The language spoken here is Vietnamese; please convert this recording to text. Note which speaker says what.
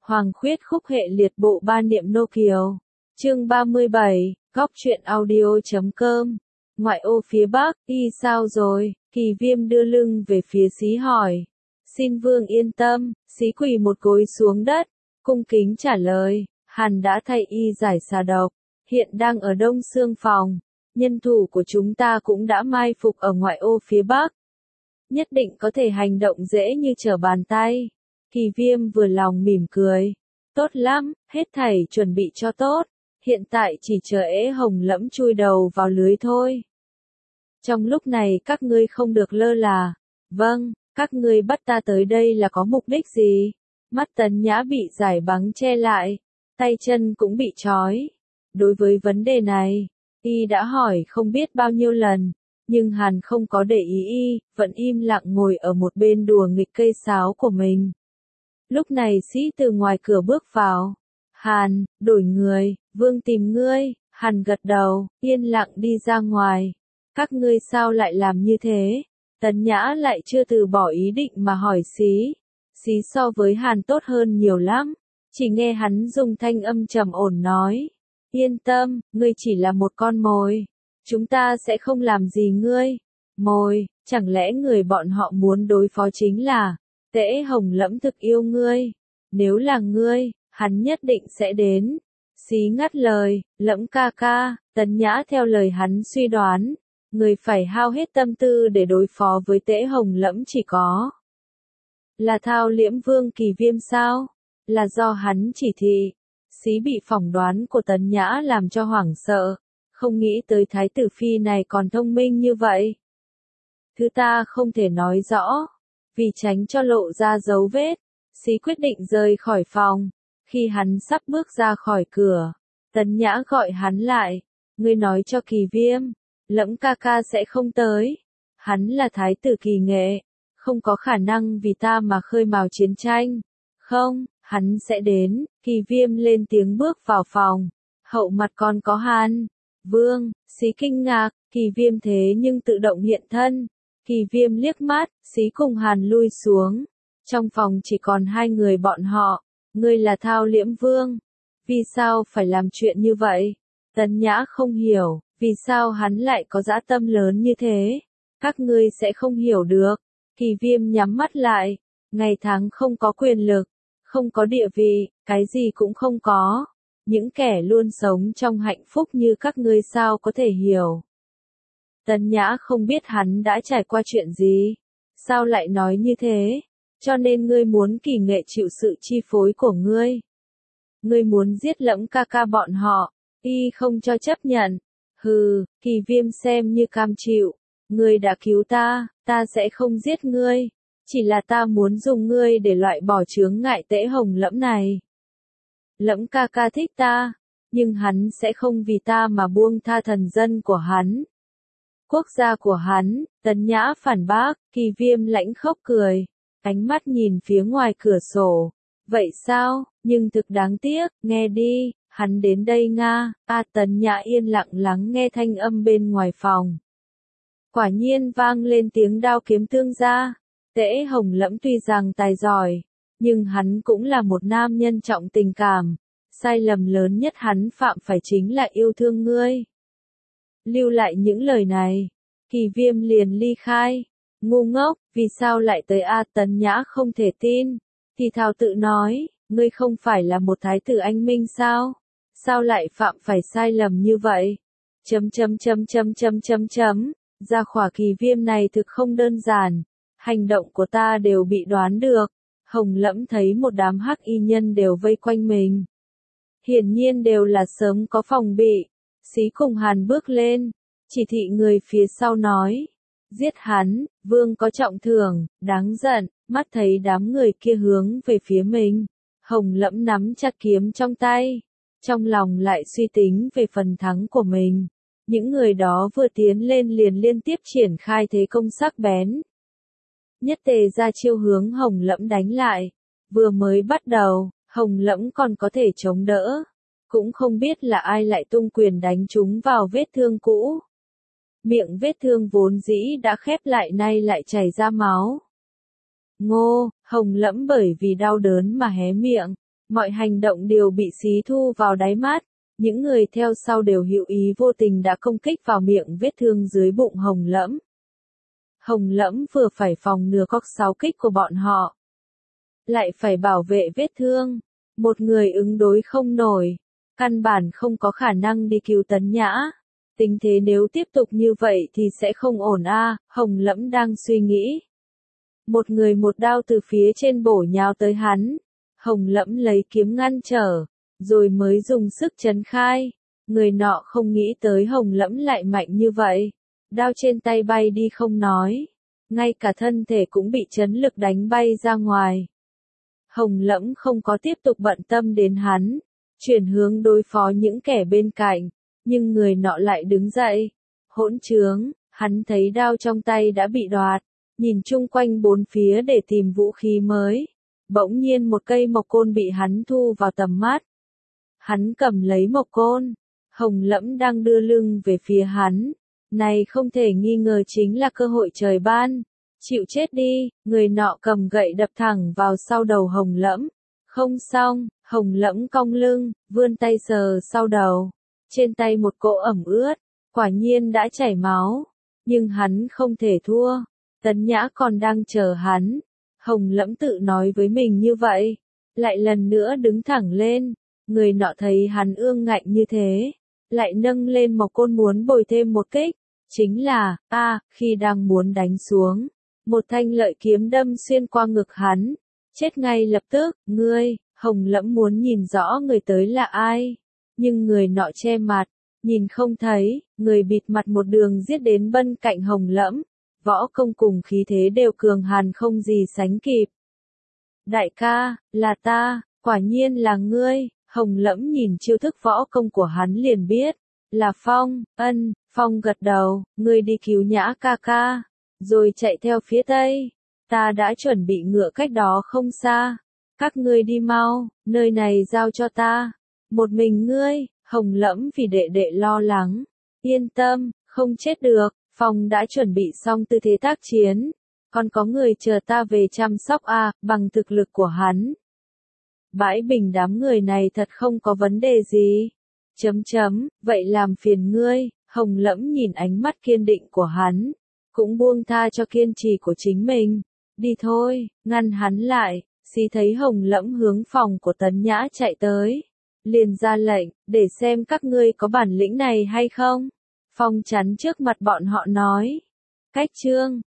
Speaker 1: Hoàng khuyết khúc hệ liệt bộ ba niệm nô kiều. Chương 37, góc truyện audio.com. Ngoại ô phía Bắc, y sao rồi? Kỳ Viêm đưa lưng về phía Xí hỏi. Xin vương yên tâm, Xí quỳ một gối xuống đất, cung kính trả lời, Hàn đã thay y giải xà độc, hiện đang ở Đông Xương phòng, nhân thủ của chúng ta cũng đã mai phục ở ngoại ô phía Bắc. Nhất định có thể hành động dễ như trở bàn tay. Kỳ Viêm vừa lòng mỉm cười. Tốt lắm, hết thảy chuẩn bị cho tốt, hiện tại chỉ chờ ế hồng lẫm chui đầu vào lưới thôi. Trong lúc này các ngươi không được lơ là. Vâng, các ngươi bắt ta tới đây là có mục đích gì? Mắt Tấn Nhã bị giải băng che lại, tay chân cũng bị trói. Đối với vấn đề này, y đã hỏi không biết bao nhiêu lần, nhưng Hàn không có để ý y, vẫn im lặng ngồi ở một bên đùa nghịch cây sáo của mình. Lúc này Sĩ từ ngoài cửa bước vào. Hàn, đổi người, vương tìm ngươi. Hàn gật đầu, yên lặng đi ra ngoài. Các ngươi sao lại làm như thế? Tấn Nhã lại chưa từ bỏ ý định mà hỏi Xí. Xí so với Hàn tốt hơn nhiều lắm. Chỉ nghe hắn dùng thanh âm trầm ổn nói. Yên tâm, ngươi chỉ là một con mồi. Chúng ta sẽ không làm gì ngươi. Mồi, chẳng lẽ người bọn họ muốn đối phó chính là Tễ Hồng Lẫm thực yêu ngươi. Nếu là ngươi, hắn nhất định sẽ đến. Xí ngắt lời, Lẫm ca ca. Tấn Nhã theo lời hắn suy đoán. Người phải hao hết tâm tư để đối phó với Tễ Hồng Lẫm chỉ có là Thao Liễm Vương Kỳ Viêm sao? Là do hắn chỉ thị. Xí bị phỏng đoán của Tấn Nhã làm cho hoảng sợ. Không nghĩ tới thái tử phi này còn thông minh như vậy. Thứ ta không thể nói rõ. Vì tránh cho lộ ra dấu vết, Xí quyết định rời khỏi phòng. Khi hắn sắp bước ra khỏi cửa, Tấn Nhã gọi hắn lại. Ngươi nói cho Kỳ Viêm, Lẫm ca ca sẽ không tới. Hắn là thái tử Kỳ Nghệ, không có khả năng vì ta mà khơi mào chiến tranh. Không, hắn sẽ đến. Kỳ Viêm lên tiếng bước vào phòng. Hậu mặt còn có Hàn. Vương, Xí kinh ngạc, Kỳ Viêm thế nhưng tự động hiện thân. Kỳ Viêm liếc mắt, Xí cùng Hàn lui xuống. Trong phòng chỉ còn hai người bọn họ. Ngươi là Thao Liễm Vương. Vì sao phải làm chuyện như vậy? Tấn Nhã không hiểu, vì sao hắn lại có dã tâm lớn như thế? Các ngươi sẽ không hiểu được. Kỳ Viêm nhắm mắt lại. Ngày tháng không có quyền lực, không có địa vị, cái gì cũng không có. Những kẻ luôn sống trong hạnh phúc như các ngươi sao có thể hiểu. Tấn Nhã không biết hắn đã trải qua chuyện gì. Sao lại nói như thế? Cho nên ngươi muốn Kỳ Nghệ chịu sự chi phối của ngươi. Ngươi muốn giết Lẫm ca ca bọn họ. Y không cho chấp nhận. Hừ, Kỳ Viêm xem như cam chịu. Ngươi đã cứu ta, ta sẽ không giết ngươi. Chỉ là ta muốn dùng ngươi để loại bỏ chướng ngại Tễ Hồng Lẫm này. Lẫm ca ca thích ta, nhưng hắn sẽ không vì ta mà buông tha thần dân của hắn. Quốc gia của hắn. Tấn Nhã phản bác. Kỳ Viêm lãnh khốc cười. Ánh mắt nhìn phía ngoài cửa sổ. Vậy sao, nhưng thực đáng tiếc, nghe đi, hắn đến đây Nga. Tấn Nhã yên lặng lắng nghe thanh âm bên ngoài phòng. Quả nhiên vang lên tiếng đao kiếm tương gia. Tễ Hồng Lẫm tuy rằng tài giỏi, nhưng hắn cũng là một nam nhân trọng tình cảm. Sai lầm lớn nhất hắn phạm phải chính là yêu thương ngươi. Lưu lại những lời này, Kỳ Viêm liền ly khai. Ngu ngốc, vì sao lại tới Tấn Nhã không thể tin. Thì thào tự nói, ngươi không phải là một thái tử anh minh sao? Sao lại phạm phải sai lầm như vậy? Gia khỏa Kỳ Viêm này thực không đơn giản. Hành động của ta đều bị đoán được. Hồng Lẫm thấy một đám hắc y nhân đều vây quanh mình. Hiển nhiên đều là sớm có phòng bị. Xí cùng Hàn bước lên. Chỉ thị người phía sau nói. Giết hắn, vương có trọng thưởng, đáng giận. Mắt thấy đám người kia hướng về phía mình. Hồng Lẫm nắm chặt kiếm trong tay. Trong lòng lại suy tính về phần thắng của mình. Những người đó vừa tiến lên liền liên tiếp triển khai thế công sắc bén. Nhất tề ra chiêu hướng Hồng Lẫm đánh lại. Vừa mới bắt đầu, Hồng Lẫm còn có thể chống đỡ. Cũng không biết là ai lại tung quyền đánh chúng vào vết thương cũ. Miệng vết thương vốn dĩ đã khép lại nay lại chảy ra máu. Ngô, Hồng Lẫm bởi vì đau đớn mà hé miệng. Mọi hành động đều bị xí thu vào đáy mắt. Những người theo sau đều hữu ý vô tình đã công kích vào miệng vết thương dưới bụng Hồng Lẫm. Hồng Lẫm vừa phải phòng ngừa các sáu kích của bọn họ, lại phải bảo vệ vết thương. Một người ứng đối không nổi, căn bản không có khả năng đi cứu Tấn Nhã. Tình thế nếu tiếp tục như vậy thì sẽ không ổn a, Hồng Lẫm đang suy nghĩ. Một người một đao từ phía trên bổ nhào tới hắn. Hồng Lẫm lấy kiếm ngăn trở, rồi mới dùng sức chấn khai. Người nọ không nghĩ tới Hồng Lẫm lại mạnh như vậy. Đao trên tay bay đi không nói, ngay cả thân thể cũng bị chấn lực đánh bay ra ngoài. Hồng Lẫm không có tiếp tục bận tâm đến hắn, chuyển hướng đối phó những kẻ bên cạnh, nhưng người nọ lại đứng dậy. Hỗn trướng, hắn thấy đao trong tay đã bị đoạt, nhìn chung quanh bốn phía để tìm vũ khí mới. Bỗng nhiên một cây mộc côn bị hắn thu vào tầm mắt. Hắn cầm lấy mộc côn, Hồng Lẫm đang đưa lưng về phía hắn. Này không thể nghi ngờ chính là cơ hội trời ban. Chịu chết đi, người nọ cầm gậy đập thẳng vào sau đầu Hồng Lẫm. Không xong, Hồng Lẫm cong lưng, vươn tay sờ sau đầu. Trên tay một cỗ ẩm ướt, quả nhiên đã chảy máu. Nhưng hắn không thể thua. Tấn Nhã còn đang chờ hắn. Hồng Lẫm tự nói với mình như vậy. Lại lần nữa đứng thẳng lên. Người nọ thấy hắn ương ngạnh như thế, lại nâng lên mộc côn muốn bồi thêm một kích. Chính là, khi đang muốn đánh xuống, một thanh lợi kiếm đâm xuyên qua ngực hắn. Chết ngay lập tức, ngươi, Hồng Lẫm muốn nhìn rõ người tới là ai. Nhưng người nọ che mặt, nhìn không thấy, người bịt mặt một đường giết đến bên cạnh Hồng Lẫm. Võ công cùng khí thế đều cường hàn không gì sánh kịp. Đại ca, là ta, quả nhiên là ngươi. Hồng Lẫm nhìn chiêu thức võ công của hắn liền biết, là Phong. Phong gật đầu, ngươi đi cứu Nhã ca ca, rồi chạy theo phía tây. Ta đã chuẩn bị ngựa cách đó không xa. Các ngươi đi mau, nơi này giao cho ta. Một mình ngươi, Hồng Lẫm vì đệ đệ lo lắng. Yên tâm, không chết được, Phong đã chuẩn bị xong tư thế tác chiến. Còn có người chờ ta về chăm sóc bằng thực lực của hắn. Bãi bình đám người này thật không có vấn đề gì. Vậy làm phiền ngươi. Hồng Lẫm nhìn ánh mắt kiên định của hắn, cũng buông tha cho kiên trì của chính mình. Đi thôi, ngăn hắn lại. Xí thấy Hồng Lẫm hướng phòng của Tấn Nhã chạy tới, liền ra lệnh, để xem các ngươi có bản lĩnh này hay không. Phong chắn trước mặt bọn họ nói. Cách chương